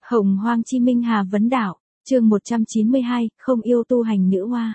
Hồng Hoang Chi Minh Hà Vấn Đạo, chương 192, không yêu tu hành nữ hoa.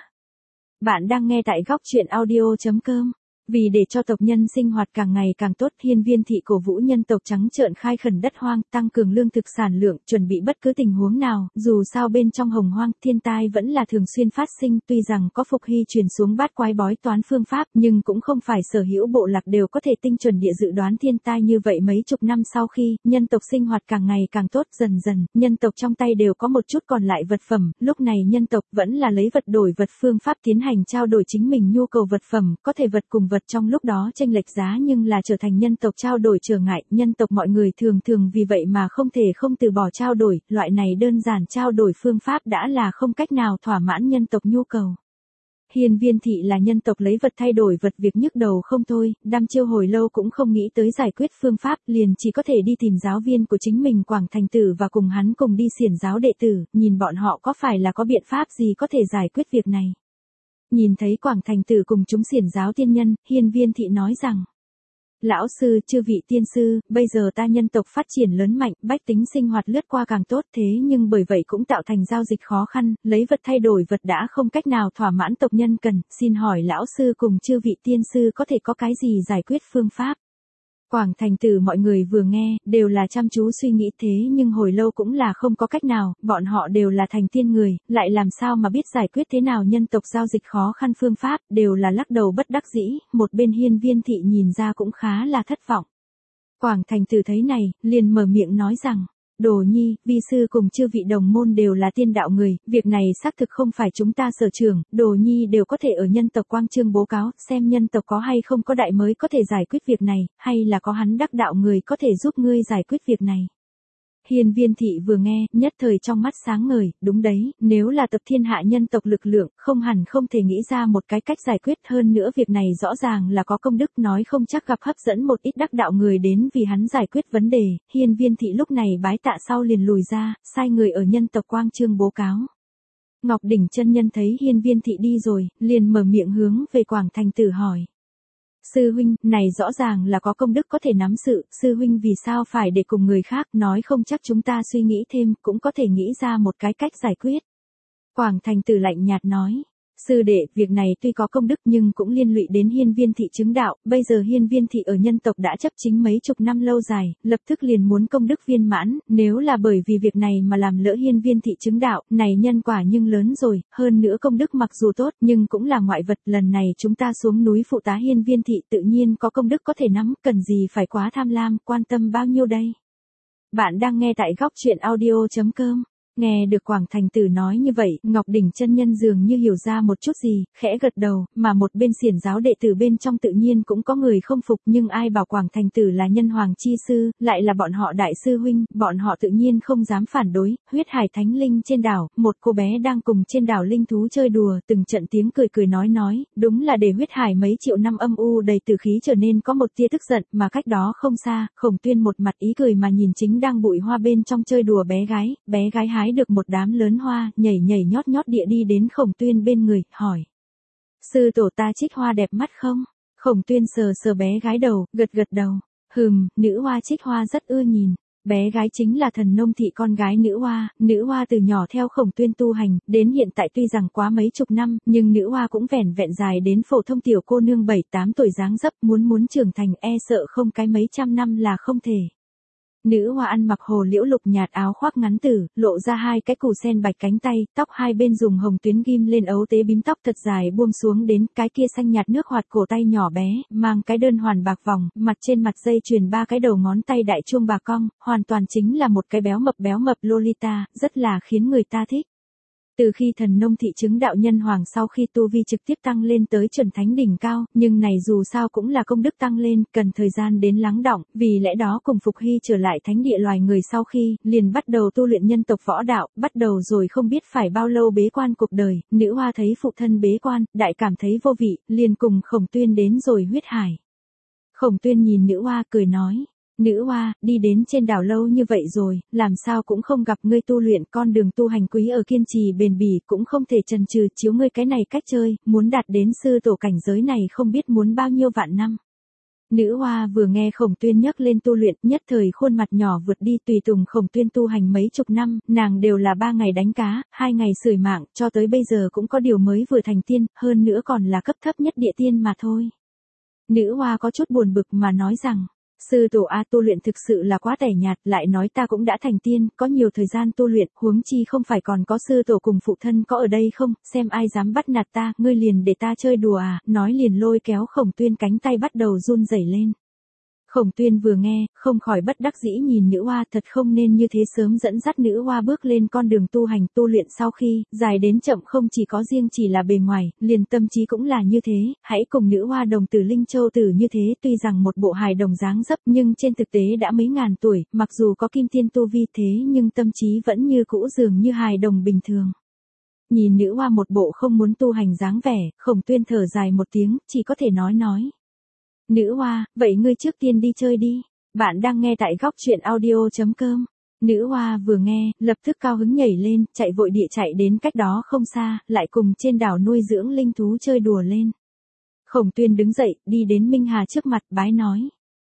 Bạn đang nghe tại góc truyện audio.com. Vì để cho tộc nhân sinh hoạt càng ngày càng tốt, Hiên Viên thị cổ vũ nhân tộc trắng trợn khai khẩn đất hoang, tăng cường lương thực sản lượng, chuẩn bị bất cứ tình huống nào. Dù sao bên trong Hồng Hoang, thiên tai vẫn là thường xuyên phát sinh, tuy rằng có Phục Hy truyền xuống bát quái bói toán phương pháp, nhưng cũng không phải sở hữu bộ lạc đều có thể tinh chuẩn địa dự đoán thiên tai như vậy. Mấy chục năm sau khi nhân tộc sinh hoạt càng ngày càng tốt, dần dần nhân tộc trong tay đều có một chút còn lại vật phẩm. Lúc này nhân tộc vẫn là lấy vật đổi vật phương pháp tiến hành trao đổi chính mình nhu cầu vật phẩm, có thể vật cùng vật trong lúc đó chênh lệch giá nhưng là trở thành nhân tộc trao đổi trở ngại. Nhân tộc mọi người thường vì vậy mà không thể không từ bỏ trao đổi, loại này đơn giản trao đổi phương pháp đã là không cách nào thỏa mãn nhân tộc nhu cầu. Hiên Viên thị là nhân tộc lấy vật thay đổi vật, việc nhức đầu không thôi, đăm chiêu hồi lâu cũng không nghĩ tới giải quyết phương pháp, liền chỉ có thể đi tìm giáo viên của chính mình Quảng Thành Tử và cùng hắn cùng đi xiển giáo đệ tử, nhìn bọn họ có phải là có biện pháp gì có thể giải quyết việc này. Nhìn thấy Quảng Thành Tử cùng chúng xiển giáo tiên nhân, Hiên Viên thị nói rằng: Lão sư, chư vị tiên sư, bây giờ ta nhân tộc phát triển lớn mạnh, bách tính sinh hoạt lướt qua càng tốt, thế nhưng bởi vậy cũng tạo thành giao dịch khó khăn, lấy vật thay đổi vật đã không cách nào thỏa mãn tộc nhân cần, xin hỏi lão sư cùng chư vị tiên sư có thể có cái gì giải quyết phương pháp. Quảng Thành Tử mọi người vừa nghe, đều là chăm chú suy nghĩ, thế nhưng hồi lâu cũng là không có cách nào, bọn họ đều là thành tiên người, lại làm sao mà biết giải quyết thế nào nhân tộc giao dịch khó khăn phương pháp, đều là lắc đầu bất đắc dĩ. Một bên Hiên Viên thị nhìn ra cũng khá là thất vọng. Quảng Thành Tử thấy này, liền mở miệng nói rằng: Đồ nhi, vi sư cùng chư vị đồng môn đều là tiên đạo người, việc này xác thực không phải chúng ta sở trường, Đồ nhi đều có thể ở nhân tộc quang chương bố cáo, xem nhân tộc có hay không có đại mới có thể giải quyết việc này, hay là có hắn đắc đạo người có thể giúp ngươi giải quyết việc này. Hiên Viên thị vừa nghe, nhất thời trong mắt sáng ngời, đúng đấy, nếu là tập thiên hạ nhân tộc lực lượng, không hẳn không thể nghĩ ra một cái cách giải quyết, hơn nữa việc này rõ ràng là có công đức, nói không chắc gặp hấp dẫn một ít đắc đạo người đến vì hắn giải quyết vấn đề. Hiên Viên thị lúc này bái tạ sau liền lùi ra, sai người ở nhân tộc quang chương bố cáo. Ngọc Đỉnh chân nhân thấy Hiên Viên thị đi rồi, liền mở miệng hướng về Quảng Thành Tử hỏi: Sư huynh, này rõ ràng là có công đức có thể nắm sự, sư huynh vì sao phải để cùng người khác, nói không chắc chúng ta suy nghĩ thêm, cũng có thể nghĩ ra một cái cách giải quyết. Quảng Thành Tử lạnh nhạt nói: Sư đệ, việc này tuy có công đức nhưng cũng liên lụy đến Hiên Viên thị chứng đạo, bây giờ Hiên Viên thị ở nhân tộc đã chấp chính mấy chục năm lâu dài, lập tức liền muốn công đức viên mãn, nếu là bởi vì việc này mà làm lỡ Hiên Viên thị chứng đạo, này nhân quả nhưng lớn rồi, hơn nữa công đức mặc dù tốt nhưng cũng là ngoại vật, lần này chúng ta xuống núi phụ tá Hiên Viên thị tự nhiên có công đức có thể nắm, cần gì phải quá tham lam, quan tâm bao nhiêu đây. Bạn đang nghe tại góc truyện audio.com. Nghe được Quảng Thành Tử nói như vậy, Ngọc Đỉnh chân nhân dường như hiểu ra một chút gì, khẽ gật đầu, mà một bên xiển giáo đệ tử bên trong tự nhiên cũng có người không phục, nhưng ai bảo Quảng Thành Tử là nhân hoàng chi sư, lại là bọn họ đại sư huynh, bọn họ tự nhiên không dám phản đối. Huyết Hải Thánh Linh trên đảo, một cô bé đang cùng trên đảo linh thú chơi đùa, từng trận tiếng cười nói, đúng là để Huyết Hải mấy triệu năm âm u đầy tử khí trở nên có một tia tức giận, mà cách đó không xa, Khổng Tuyên một mặt ý cười mà nhìn chính đang bụi hoa bên trong chơi đùa bé gái hái được một đám lớn hoa, nhảy nhót địa đi đến Khổng Tuyên bên người, hỏi: Sư tổ ta trích hoa đẹp mắt không? Khổng Tuyên sờ bé gái đầu, gật đầu, nữ hoa trích hoa rất ưa nhìn. Bé gái chính là Thần Nông thị con gái nữ hoa từ nhỏ theo Khổng Tuyên tu hành, đến hiện tại tuy rằng quá mấy chục năm, nhưng nữ hoa cũng vẻn dài đến phổ thông tiểu cô nương 7-8 tuổi dáng dấp, muốn trưởng thành e sợ không cái mấy trăm năm là không thể. Nữ hoa ăn mặc hồ liễu lục nhạt áo khoác ngắn tử, lộ ra hai cái củ sen bạch cánh tay, tóc hai bên dùng hồng tuyến ghim lên ấu tế bím tóc thật dài buông xuống đến cái kia xanh nhạt nước hoạt cổ tay nhỏ bé, mang cái đơn hoàn bạc vòng, mặt trên mặt dây chuyền 3 cái đầu ngón tay đại chuông bạc cong, hoàn toàn chính là một cái béo mập Lolita, rất là khiến người ta thích. Từ khi Thần Nông thị chứng đạo nhân hoàng sau khi tu vi trực tiếp tăng lên tới chuẩn thánh đỉnh cao, nhưng này dù sao cũng là công đức tăng lên, cần thời gian đến lắng đọng, vì lẽ đó cùng Phục Hy trở lại thánh địa loài người sau khi, liền bắt đầu tu luyện nhân tộc võ đạo, bắt đầu rồi không biết phải bao lâu bế quan cuộc đời. Nữ hoa thấy phụ thân bế quan, đại cảm thấy vô vị, liền cùng Khổng Tuyên đến rồi Huyết Hải. Khổng Tuyên nhìn nữ hoa cười nói: Nữ hoa, đi đến trên đảo lâu như vậy rồi, làm sao cũng không gặp ngươi tu luyện, con đường tu hành quý ở kiên trì bền bỉ, cũng không thể chần chừ, chiếu ngươi cái này cách chơi, muốn đạt đến sư tổ cảnh giới này không biết muốn bao nhiêu vạn năm. Nữ hoa vừa nghe Khổng Tuyên nhắc lên tu luyện, nhất thời khuôn mặt nhỏ vượt đi, tùy tùng Khổng Tuyên tu hành mấy chục năm, nàng đều là 3 ngày đánh cá, 2 ngày sưởi mạng, cho tới bây giờ cũng có điều mới vừa thành tiên, hơn nữa còn là cấp thấp nhất địa tiên mà thôi. Nữ hoa có chút buồn bực mà nói rằng, sư tổ a, tu luyện thực sự là quá tẻ nhạt, lại nói ta cũng đã thành tiên, có nhiều thời gian tu luyện, huống chi không phải còn có sư tổ cùng phụ thân có ở đây không, xem ai dám bắt nạt ta, ngươi liền để ta chơi đùa à, nói liền lôi kéo Khổng Tuyên cánh tay bắt đầu run rẩy lên. Khổng Tuyên vừa nghe, không khỏi bất đắc dĩ nhìn nữ hoa, thật không nên như thế, sớm dẫn dắt nữ hoa bước lên con đường tu hành tu luyện sau khi, dài đến chậm không chỉ có riêng chỉ là bề ngoài, liền tâm trí cũng là như thế, hãy cùng nữ hoa đồng tử Linh Châu Tử như thế, tuy rằng một bộ hài đồng dáng dấp nhưng trên thực tế đã mấy ngàn tuổi, mặc dù có kim tiên tu vi thế nhưng tâm trí vẫn như cũ dường như hài đồng bình thường. Nhìn nữ hoa một bộ không muốn tu hành dáng vẻ, Khổng Tuyên thở dài một tiếng, chỉ có thể nói. Nữ hoa, vậy ngươi trước tiên đi chơi đi. Bạn đang nghe tại góc truyện audio.com. Nữ hoa vừa nghe, lập tức cao hứng nhảy lên, chạy vội địa chạy đến cách đó không xa, lại cùng trên đảo nuôi dưỡng linh thú chơi đùa lên. Khổng Tuyên đứng dậy, đi đến Minh Hà trước mặt, bái nói.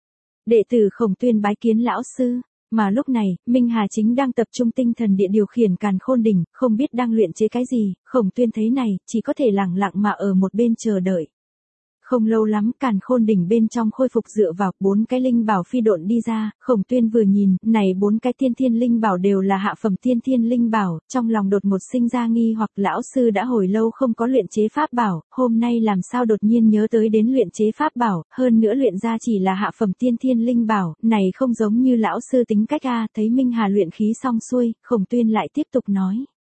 Đệ tử Khổng Tuyên bái kiến lão sư. Mà lúc này, Minh Hà chính đang tập trung tinh thần địa điều khiển Càn Khôn Đỉnh, không biết đang luyện chế cái gì, Khổng Tuyên thấy này, chỉ có thể lặng lặng mà ở một bên chờ đợi. Không lâu lắm, Càn Khôn Đỉnh bên trong khôi phục dựa vào 4 cái linh bảo phi độn đi ra, Khổng Tuyên vừa nhìn, này 4 cái tiên thiên linh bảo đều là hạ phẩm tiên thiên linh bảo, trong lòng đột ngột sinh ra nghi hoặc lão sư đã hồi lâu không có luyện chế pháp bảo, hôm nay làm sao đột nhiên nhớ tới đến luyện chế pháp bảo, hơn nữa luyện ra chỉ là hạ phẩm tiên thiên linh bảo, này không giống như lão sư tính cách a. Thấy Minh Hà luyện khí xong xuôi, Khổng Tuyên lại tiếp tục nói.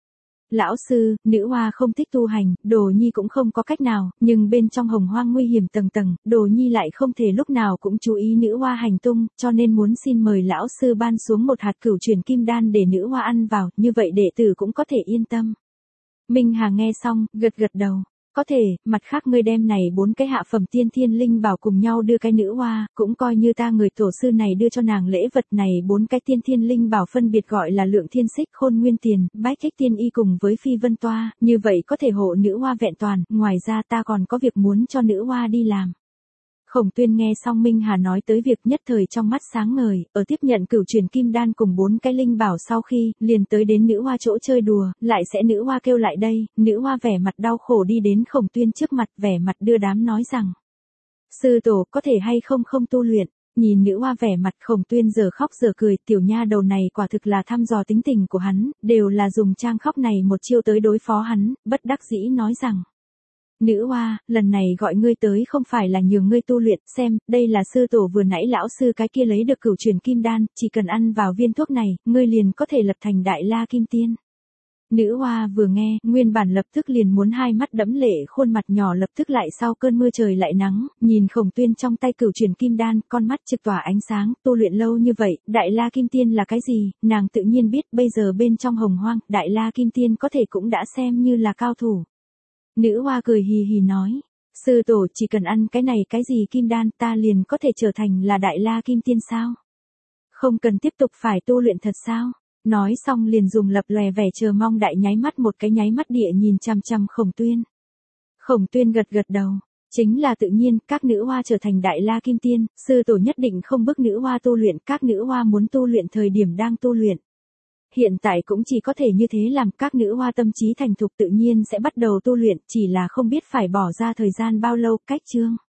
Lão sư, nữ hoa không thích tu hành, Đồ Nhi cũng không có cách nào, nhưng bên trong hồng hoang nguy hiểm tầng tầng, Đồ Nhi lại không thể lúc nào cũng chú ý nữ hoa hành tung, cho nên muốn xin mời lão sư ban xuống một hạt cửu truyền kim đan để nữ hoa ăn vào, như vậy đệ tử cũng có thể yên tâm. Minh Hà nghe xong, gật gật đầu. Có thể, mặt khác ngươi đem này 4 cái hạ phẩm tiên thiên linh bảo cùng nhau đưa cái nữ hoa, cũng coi như ta người tổ sư này đưa cho nàng lễ vật này. 4 cái tiên thiên linh bảo phân biệt gọi là Lượng Thiên Xích, Khôn Nguyên Tiền, Bách Thích Tiên Y cùng với Phi Vân Toa, như vậy có thể hộ nữ hoa vẹn toàn, ngoài ra ta còn có việc muốn cho nữ hoa đi làm. Khổng Tuyên nghe xong Minh Hà nói tới việc, nhất thời trong mắt sáng ngời, ở tiếp nhận cửu truyền kim đan cùng 4 cái linh bảo sau khi, liền tới đến nữ hoa chỗ chơi đùa, lại sẽ nữ hoa kêu lại đây, nữ hoa vẻ mặt đau khổ đi đến Khổng Tuyên trước mặt, vẻ mặt đưa đám nói rằng. Sư tổ, có thể hay không tu luyện. Nhìn nữ hoa vẻ mặt, Khổng Tuyên giờ khóc giờ cười, tiểu nha đầu này quả thực là thăm dò tính tình của hắn, đều là dùng trang khóc này một chiêu tới đối phó hắn, bất đắc dĩ nói rằng. Nữ hoa, lần này gọi ngươi tới không phải là nhường ngươi tu luyện, xem, đây là sư tổ vừa nãy lão sư cái kia lấy được cửu truyền kim đan, chỉ cần ăn vào viên thuốc này, ngươi liền có thể lập thành đại la kim tiên. Nữ hoa vừa nghe, nguyên bản lập tức liền muốn hai mắt đẫm lệ, khuôn mặt nhỏ lập tức lại sau cơn mưa trời lại nắng, nhìn Khổng Tuyên trong tay cửu truyền kim đan, con mắt trực tỏa ánh sáng, tu luyện lâu như vậy, đại la kim tiên là cái gì, nàng tự nhiên biết, bây giờ bên trong hồng hoang, đại la kim tiên có thể cũng đã xem như là cao thủ. Nữ hoa cười hì hì nói, sư tổ chỉ cần ăn cái này cái gì kim đan ta liền có thể trở thành là đại la kim tiên sao? Không cần tiếp tục phải tu luyện thật sao? Nói xong liền dùng lập lòe vẻ chờ mong đại nháy mắt một cái nháy mắt địa nhìn chằm chằm Khổng Tuyên. Khổng Tuyên gật gật đầu, chính là tự nhiên, các nữ hoa trở thành đại la kim tiên, sư tổ nhất định không bức nữ hoa tu luyện, các nữ hoa muốn tu luyện thời điểm đang tu luyện. Hiện tại cũng chỉ có thể như thế làm, các nữ hoa tâm trí thành thục tự nhiên sẽ bắt đầu tu luyện, chỉ là không biết phải bỏ ra thời gian bao lâu. Cách chương